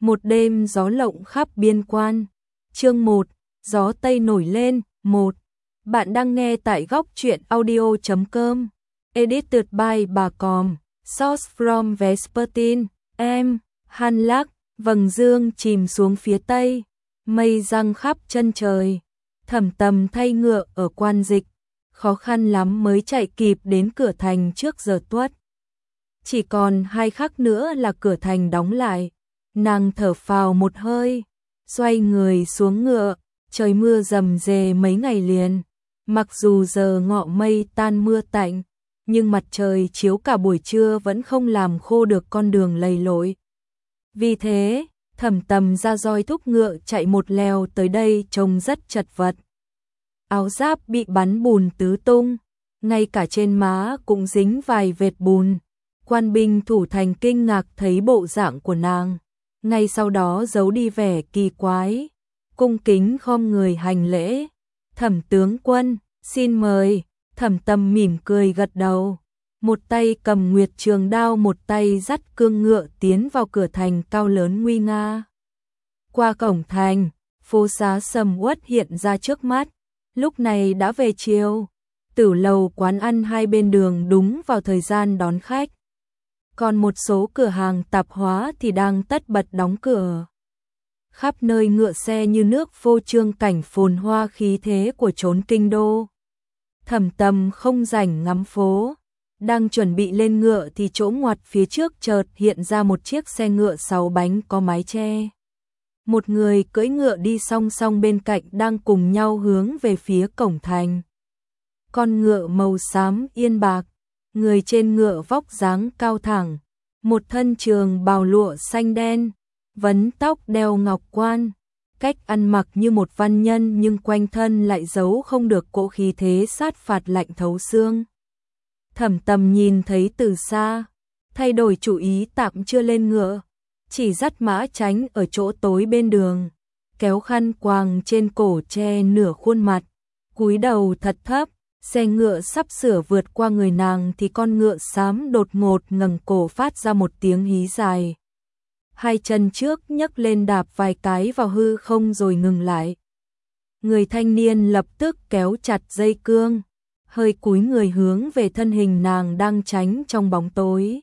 Một đêm gió lộng khắp biên quan. Chương 1, gió Tây nổi lên. 1. Bạn đang nghe tại góc truyện audio.com. Edited by Bà Còm. Source from Vespertine. Em, Hanlak, vầng dương chìm xuống phía tây. Mây giăng khắp chân trời. Thẩm Tầm thay ngựa ở quan dịch. Khó khăn lắm mới chạy kịp đến cửa thành trước giờ tuất. Chỉ còn 2 khắc nữa là cửa thành đóng lại. Nàng thở phào một hơi, xoay người xuống ngựa. Trời mưa rầm rề mấy ngày liền. Mặc dù giờ ngọ mây tan mưa tạnh, nhưng mặt trời chiếu cả buổi trưa vẫn không làm khô được con đường lầy lội. Vì thế, Thẩm Tầm ra roi thúc ngựa chạy một lèo tới đây trông rất chật vật. Áo giáp bị bắn bùn tứ tung, ngay cả trên má cũng dính vài vệt bùn. Quan binh thủ thành kinh ngạc thấy bộ dạng của nàng, ngay sau đó giấu đi vẻ kỳ quái, cung kính khom người hành lễ. Thẩm tướng quân, xin mời. Thẩm Tầm mỉm cười gật đầu, một tay cầm nguyệt trường đao, một tay dắt cương ngựa tiến vào cửa thành cao lớn nguy nga. Qua cổng thành, phố xá sầm uất hiện ra trước mắt. Lúc này đã về chiều, tử lầu quán ăn hai bên đường đúng vào thời gian đón khách. Còn một số cửa hàng tạp hóa thì đang tất bật đóng cửa. Khắp nơi ngựa xe như nước phô trương cảnh phồn hoa khí thế của chốn kinh đô. Thẩm Tầm không rảnh ngắm phố, đang chuẩn bị lên ngựa thì chỗ ngoặt phía trước chợt hiện ra một chiếc xe ngựa 6 bánh có mái che. Một người cưỡi ngựa đi song song bên cạnh đang cùng nhau hướng về phía cổng thành. Con ngựa màu xám yên bạc, người trên ngựa vóc dáng cao thẳng, một thân trường bào lụa xanh đen, vấn tóc đeo ngọc quan, cách ăn mặc như một văn nhân nhưng quanh thân lại giấu không được cỗ khí thế sát phạt lạnh thấu xương. Thẩm Tầm nhìn thấy từ xa, thay đổi chủ ý tạm chưa lên ngựa, chỉ dắt mã tránh ở chỗ tối bên đường, kéo khăn quàng trên cổ che nửa khuôn mặt, cúi đầu thật thấp. Xe ngựa sắp sửa vượt qua người nàng thì con ngựa xám đột ngột ngẩng cổ phát ra một tiếng hí dài. Hai chân trước nhấc lên đạp vài cái vào hư không rồi ngừng lại. Người thanh niên lập tức kéo chặt dây cương, hơi cúi người hướng về thân hình nàng đang tránh trong bóng tối.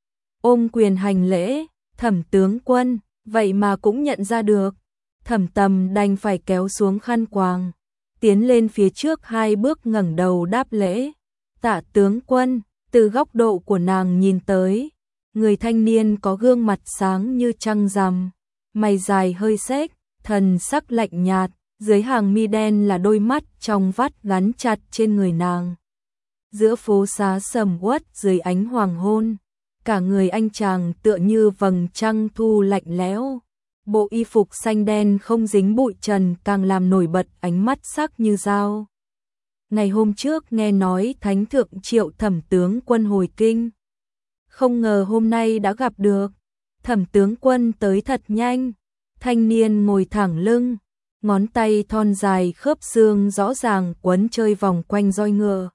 Ôm quyền hành lễ, Thẩm tướng quân, vậy mà cũng nhận ra được. Thẩm Tầm đành phải kéo xuống khăn quàng, tiến lên phía trước 2 bước ngẩng đầu đáp lễ. Tạ tướng quân. Từ góc độ của nàng nhìn tới, người thanh niên có gương mặt sáng như trăng rằm, mày dài hơi xếch, thần sắc lạnh nhạt, dưới hàng mi đen là đôi mắt trong vắt gắn chặt trên người nàng. Giữa phố xá sầm uất dưới ánh hoàng hôn, cả người anh chàng tựa như vầng trăng thu lạnh lẽo. Bộ y phục xanh đen không dính bụi trần càng làm nổi bật ánh mắt sắc như dao. Ngày hôm trước nghe nói Thánh thượng triệu Thẩm tướng quân hồi kinh, không ngờ hôm nay đã gặp được. Thẩm tướng quân tới thật nhanh. Thanh niên ngồi thẳng lưng, ngón tay thon dài khớp xương rõ ràng quấn chơi vòng quanh roi ngựa.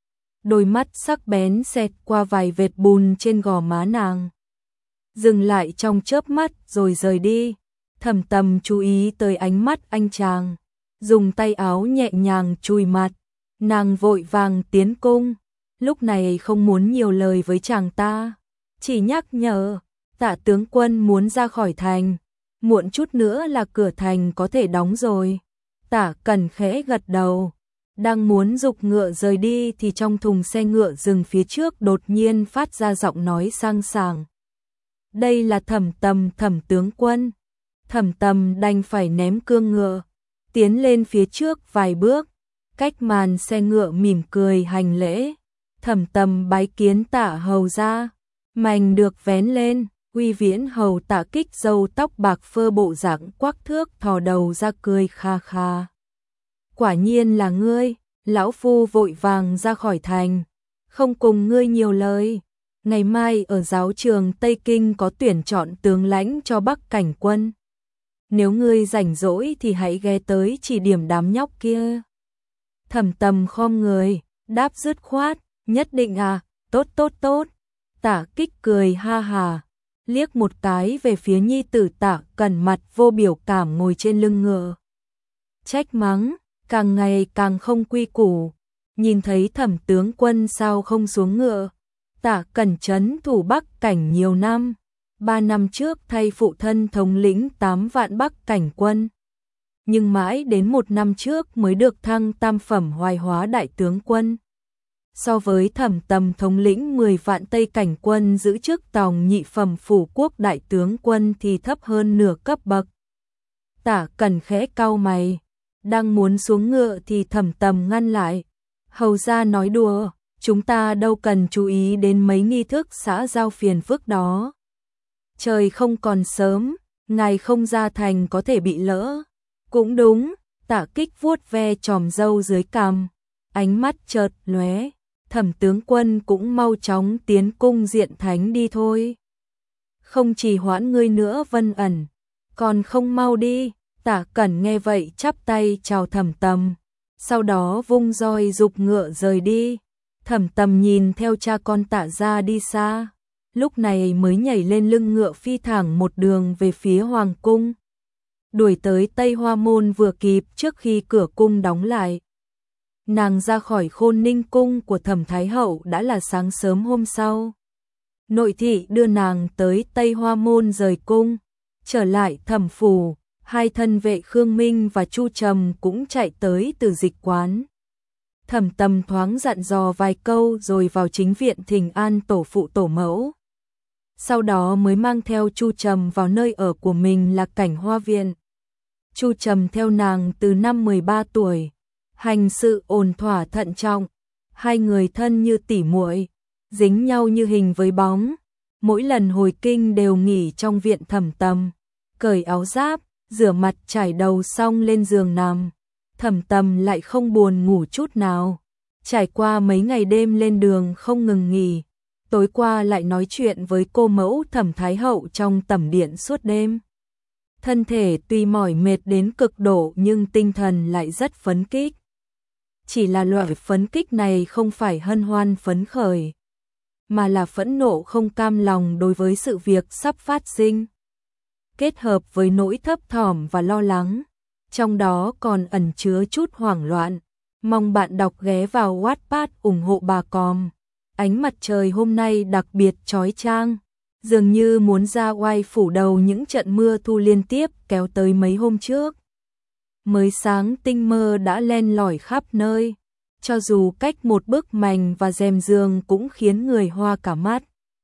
Đôi mắt sắc bén xẹt qua vài vệt bùn trên gò má nàng, dừng lại trong chớp mắt rồi rời đi. Thẩm Tầm chú ý tới ánh mắt anh chàng, dùng tay áo nhẹ nhàng chùi mặt. Nàng vội vàng tiến cung, lúc này không muốn nhiều lời với chàng ta, chỉ nhắc nhở, Tạ tướng quân muốn ra khỏi thành, muộn chút nữa là cửa thành có thể đóng rồi. Tạ Cẩn khẽ gật đầu, đang muốn giục ngựa rời đi thì trong thùng xe ngựa dừng phía trước đột nhiên phát ra giọng nói sang sảng. Đây là Thẩm Tầm Thẩm tướng quân. Thẩm Tầm đành phải ném cương ngựa, tiến lên phía trước vài bước, cách màn xe ngựa mỉm cười hành lễ. Thẩm Tầm bái kiến Tạ hầu ra. Mành được vén lên, Uy Viễn hầu Tạ Kích râu tóc bạc phơ bộ dạng quắc thước thò đầu ra cười kha kha. Quả nhiên là ngươi. Lão phu vội vàng ra khỏi thành, không cùng ngươi nhiều lời. Ngày mai ở giáo trường Tây Kinh có tuyển chọn tướng lãnh cho Bắc Cảnh quân. Nếu ngươi rảnh rỗi thì hãy ghé tới chỉ điểm đám nhóc kia. Thẩm Tầm khom người, đáp dứt khoát, nhất định à, tốt tốt tốt. Tạ Kích cười ha hà, liếc một cái về phía nhi tử Tạ Cẩn mặt vô biểu cảm ngồi trên lưng ngựa. Trách mắng, càng ngày càng không quy củ, nhìn thấy Thẩm tướng quân sao không xuống ngựa. Tạ Cẩn trấn thủ Bắc Cảnh nhiều năm, 3 năm trước thay phụ thân thống lĩnh 8 vạn Bắc Cảnh quân. Nhưng mãi đến 1 năm trước mới được thăng tam phẩm Hoài Hóa đại tướng quân. So với Thẩm Tầm thống lĩnh 10 vạn Tây Cảnh quân giữ chức tòng nhị phẩm phủ quốc đại tướng quân thì thấp hơn nửa cấp bậc. Tạ Cẩn khẽ cau mày, đang muốn xuống ngựa thì Thẩm Tầm ngăn lại. Hầu gia nói đùa, chúng ta đâu cần chú ý đến mấy nghi thức xã giao phiền phức đó. Trời không còn sớm, ngài không ra thành có thể bị lỡ. Cũng đúng, Tạ Kích vuốt ve chòm râu dưới cằm, ánh mắt chợt lóe. Thẩm tướng quân cũng mau chóng tiến cung diện thánh đi thôi. Không chỉ hoãn ngươi nữa Vân Ẩn, còn không mau đi. Tạ Cẩn nghe vậy chắp tay chào Thẩm Tầm, sau đó vung roi giục ngựa rời đi. Thẩm Tầm nhìn theo cha con Tạ gia đi xa, lúc này mới nhảy lên lưng ngựa phi thẳng một đường về phía hoàng cung. Đuổi tới Tây Hoa Môn vừa kịp trước khi cửa cung đóng lại. Nàng ra khỏi Khôn Ninh cung của Thẩm Thái hậu đã là sáng sớm hôm sau. Nội thị đưa nàng tới Tây Hoa Môn rời cung, trở lại Thẩm phủ, hai thân vệ Khương Minh và Chu Trầm cũng chạy tới từ dịch quán. Thẩm Tầm thoáng dặn dò vài câu rồi vào chính viện thỉnh an tổ phụ tổ mẫu. Sau đó mới mang theo Chu Trầm vào nơi ở của mình là Cảnh Hoa viện. Chu Trầm theo nàng từ năm 13 tuổi, hành sự ổn thỏa thận trọng, hai người thân như tỉ muội, dính nhau như hình với bóng. Mỗi lần hồi kinh đều nghỉ trong viện Thẩm Tầm, cởi áo giáp, rửa mặt chải đầu xong lên giường nằm. Thẩm Tầm lại không buồn ngủ chút nào, trải qua mấy ngày đêm lên đường không ngừng nghỉ. Tối qua lại nói chuyện với cô mẫu Thẩm Thái hậu trong tẩm điện suốt đêm. Thân thể tuy mỏi mệt đến cực độ nhưng tinh thần lại rất phấn kích. Chỉ là loại phấn kích này không phải hân hoan phấn khởi, mà là phẫn nộ không cam lòng đối với sự việc sắp phát sinh, kết hợp với nỗi thấp thỏm và lo lắng, trong đó còn ẩn chứa chút hoảng loạn. Mong bạn đọc ghé vào Wattpad ủng hộ bà Còm. Ánh mặt trời hôm nay đặc biệt chói chang, dường như muốn ra oai phủ đầu những trận mưa thu liên tiếp kéo tới mấy hôm trước. Mới sáng tinh mơ đã len lỏi khắp nơi, cho dù cách một bức mành và rèm giường cũng khiến người hoa cả mắt.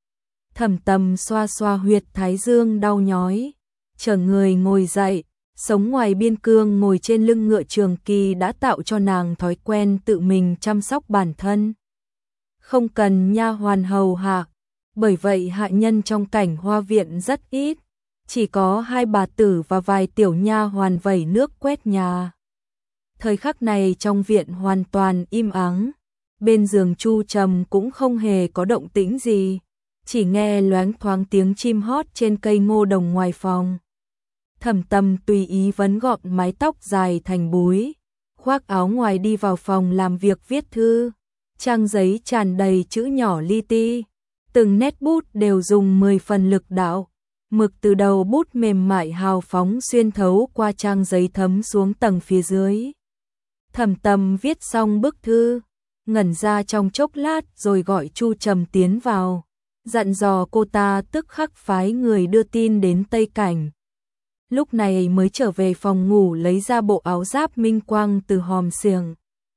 Thẩm Tầm xoa xoa huyệt thái dương đau nhói, chở người ngồi dậy. Sống ngoài biên cương ngồi trên lưng ngựa trường kỳ đã tạo cho nàng thói quen tự mình chăm sóc bản thân. Không cần nha hoàn hầu hạ, bởi vậy hạ nhân trong Cảnh Hoa viện rất ít, chỉ có 2 bà tử và vài tiểu nha hoàn vẩy nước quét nhà. Thời khắc này trong viện hoàn toàn im ắng, bên giường Chu Trầm cũng không hề có động tĩnh gì, chỉ nghe loáng thoáng tiếng chim hót trên cây ngô đồng ngoài phòng. Thẩm Tầm tùy ý vấn gọn mái tóc dài thành búi, khoác áo ngoài đi vào phòng làm việc viết thư. Trang giấy tràn đầy chữ nhỏ li ti, từng nét bút đều dùng 10 phần lực đạo, mực từ đầu bút mềm mại hào phóng xuyên thấu qua trang giấy thấm xuống tầng phía dưới. Thẩm Tầm viết xong bức thư, ngẩn ra trong chốc lát rồi gọi Chu Trầm tiến vào, dặn dò cô ta tức khắc phái người đưa tin đến Tây Cảnh. Lúc này mới trở về phòng ngủ lấy ra bộ áo giáp minh quang từ hòm xiềng.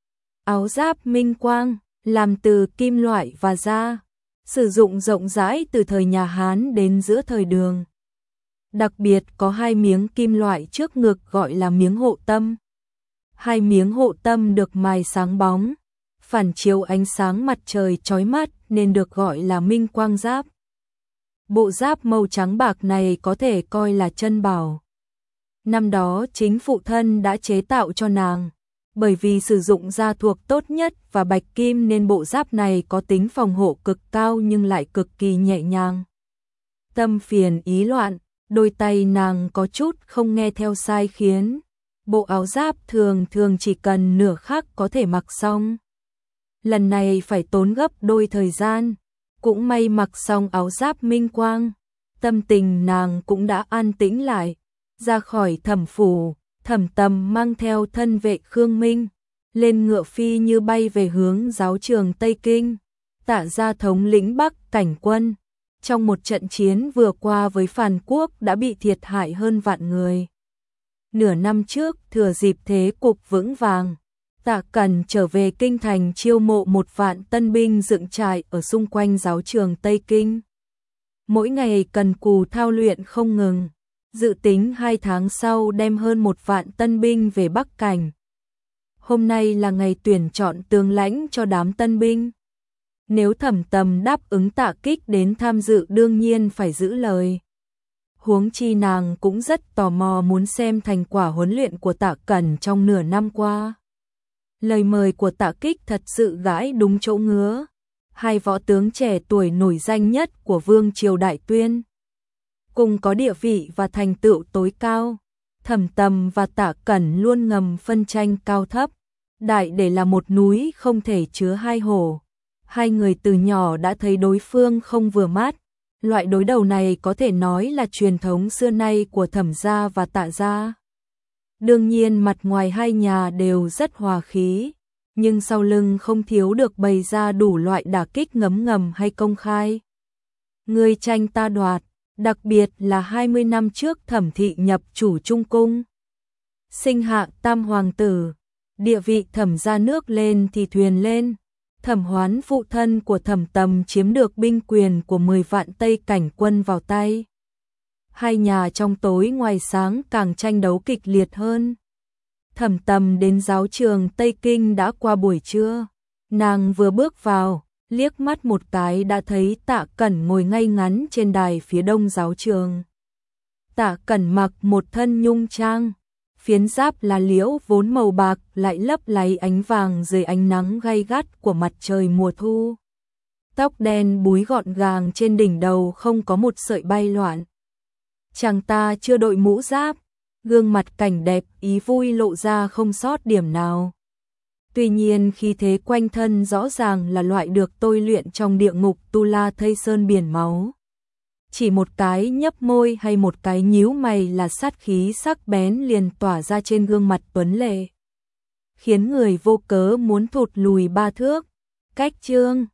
Áo giáp minh quang làm từ kim loại và da, sử dụng rộng rãi từ thời nhà Hán đến giữa thời Đường. Đặc biệt có 2 miếng kim loại trước ngực gọi là miếng hộ tâm. 2 miếng hộ tâm được mài sáng bóng, phản chiếu ánh sáng mặt trời chói mắt nên được gọi là minh quang giáp. Bộ giáp màu trắng bạc này có thể coi là chân bảo. Năm đó chính phụ thân đã chế tạo cho nàng, bởi vì sử dụng da thuộc tốt nhất và bạch kim nên bộ giáp này có tính phòng hộ cực cao nhưng lại cực kỳ nhẹ nhàng. Tâm phiền ý loạn, đôi tay nàng có chút không nghe theo sai khiến. Bộ áo giáp thường chỉ cần nửa khắc có thể mặc xong. Lần này phải tốn gấp đôi thời gian, cũng may mặc xong áo giáp minh quang. tâm tình nàng cũng đã an tĩnh lại. Ra khỏi Thẩm phủ, Thẩm Tầm mang theo thân vệ Khương Minh, lên ngựa phi như bay về hướng giáo trường Tây Kinh. Tạ gia thống lĩnh Bắc Cảnh quân, trong một trận chiến vừa qua với Phàn Quốc đã bị thiệt hại hơn vạn người. Nửa năm trước, thừa dịp thế cục vững vàng, Tạ Cẩn trở về kinh thành chiêu mộ 1 vạn tân binh dựng trại ở xung quanh giáo trường Tây Kinh. Mỗi ngày cần cù thao luyện không ngừng, dự tính 2 tháng sau đem hơn 1 vạn tân binh về Bắc Cảnh. Hôm nay là ngày tuyển chọn tướng lãnh cho đám tân binh. Nếu Thẩm Tầm đáp ứng Tạ Kích đến tham dự đương nhiên phải giữ lời. Huống chi nàng cũng rất tò mò muốn xem thành quả huấn luyện của Tạ Cẩn trong nửa năm qua. Lời mời của Tạ Kích thật sự gãi đúng chỗ ngứa. 2 võ tướng trẻ tuổi nổi danh nhất của Vương triều Đại Tuyên, cùng có địa vị và thành tựu tối cao. Thẩm Tầm và Tạ Cẩn luôn ngầm phân tranh cao thấp. Đại để là một núi không thể chứa 2 hổ. 2 người từ nhỏ đã thấy đối phương không vừa mắt. Loại đối đầu này có thể nói là truyền thống xưa nay của Thẩm gia và Tạ gia. Đương nhiên mặt ngoài 2 nhà đều rất hòa khí, nhưng sau lưng không thiếu được bày ra đủ loại đả kích ngấm ngầm hay công khai. Ngươi tranh ta đoạt, đặc biệt là 20 năm trước Thẩm thị nhập chủ Trung cung, sinh hạ tam hoàng tử, địa vị Thẩm gia nước lên thì thuyền lên. Thẩm Hoán phụ thân của Thẩm Tầm chiếm được binh quyền của 10 vạn Tây Cảnh quân vào tay. 2 nhà trong tối ngoài sáng càng tranh đấu kịch liệt hơn. Thẩm Tầm đến giáo trường Tây Kinh đã qua buổi trưa. Nàng vừa bước vào, liếc mắt một cái đã thấy Tạ Cẩn ngồi ngay ngắn trên đài phía đông giáo trường. Tạ Cẩn mặc một thân nhung trang, phiến giáp là liễu vốn màu bạc lại lấp láy ánh vàng dưới ánh nắng gay gắt của mặt trời mùa thu. Tóc đen búi gọn gàng trên đỉnh đầu không có một sợi bay loạn. Chàng ta chưa đội mũ giáp, gương mặt cảnh đẹp ý vui lộ ra không sót điểm nào. Tuy nhiên khí thế quanh thân rõ ràng là loại được tôi luyện trong địa ngục Tu La Thây Sơn biển máu. Chỉ một cái nhấp môi hay một cái nhíu mày là sát khí sắc bén liền tỏa ra trên gương mặt tuấn lệ, khiến người vô cớ muốn thụt lùi 3 thước. Cách chương